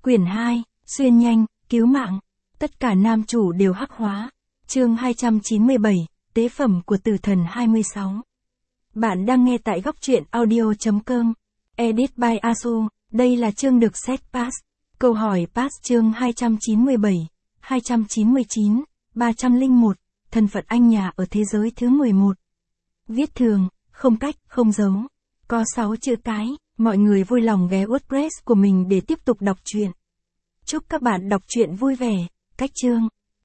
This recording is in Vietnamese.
Quyển 2, xuyên nhanh, cứu mạng. Tất cả nam chủ đều hắc hóa. Chương 297, tế phẩm của tử thần 26. Bạn đang nghe tại góc truyện audio.com. Edit by Asu. Đây là chương được set pass. Câu hỏi pass chương 297, 299, 301. Thân phận anh nhà ở thế giới thứ 11. Viết thường, không cách, không dấu. Có 6 chữ cái. Mọi người vui lòng ghé WordPress của mình để tiếp tục đọc truyện. Chúc các bạn đọc truyện vui vẻ. Cách chương.